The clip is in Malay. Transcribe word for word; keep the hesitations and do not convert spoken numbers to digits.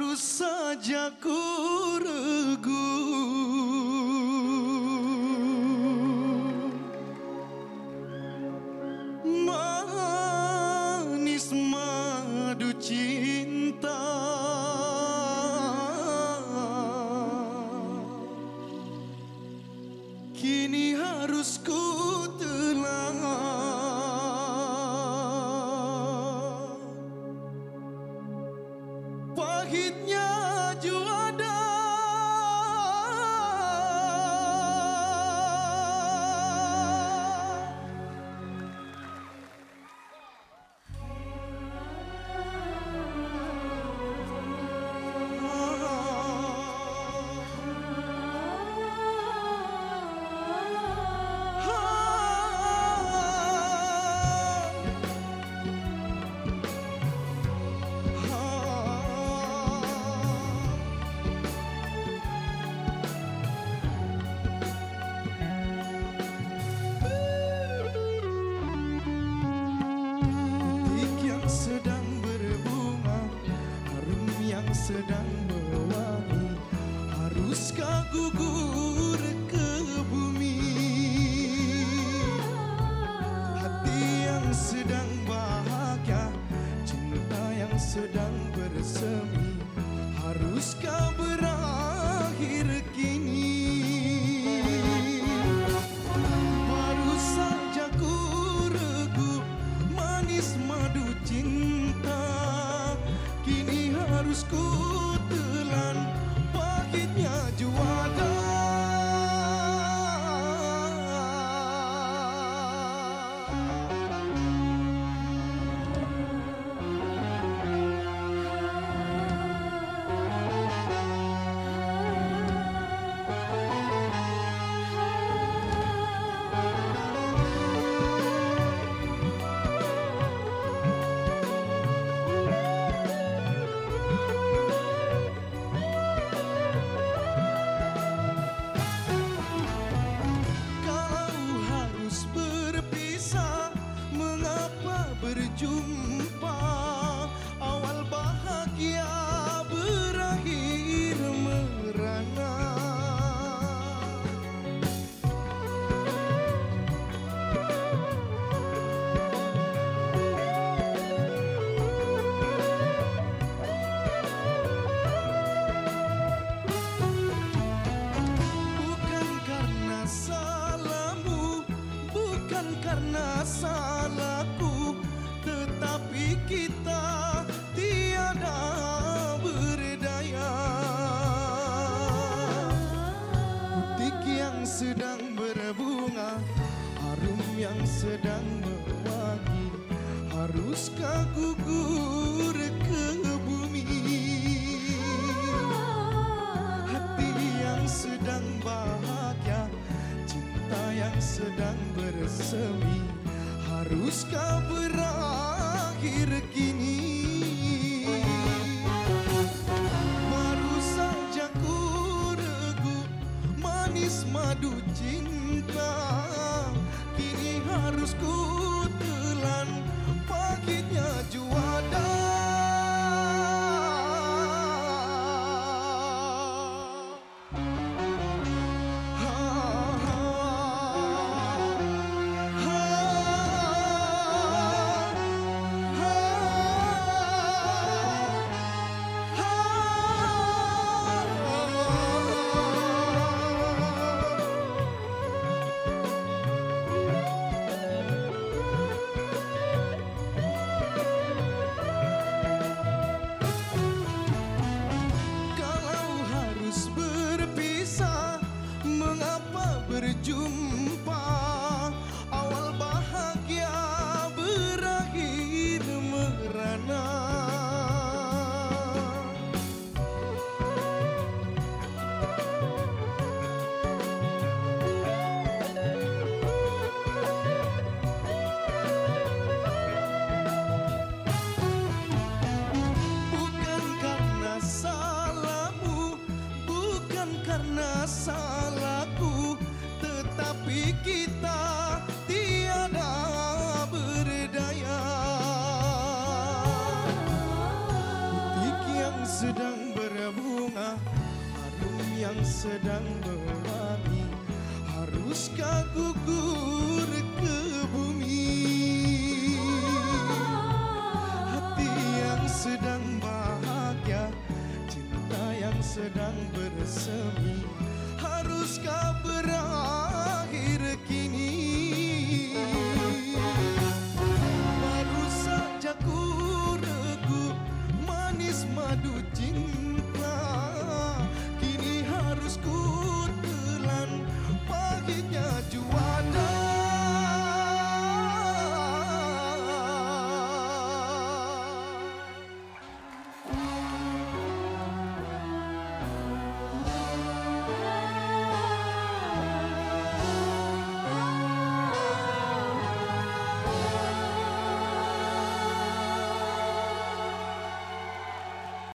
saja ku regu, manis madu cinta, kini harus ku telan. Pahitnya juada, sedang berbunga, harum yang sedang mewangi, haruskah gugur ke bumi? Hati yang sedang bahagia, cinta yang sedang bersemi, haruskah berakhir kini? Baru saja ku regu, manis madu cinta, kini harus ku telan pahitnya juada. Berjumpa, awal bahagia berakhir merana. Bukan karena salahmu, bukan karena salahku, tetapi kita tiada berdaya. Butik yang sedang berbunga, harum yang sedang mewangi, haruskah gugur ke bumi? Hati yang sedang bahagia, cinta yang sedang bersemi, haruskah berakhir kini? Baru saja ku regu, manis madu cinta, kini harus ku telan pahitnya juada. Ah sedang mewangi. Haruskah gugur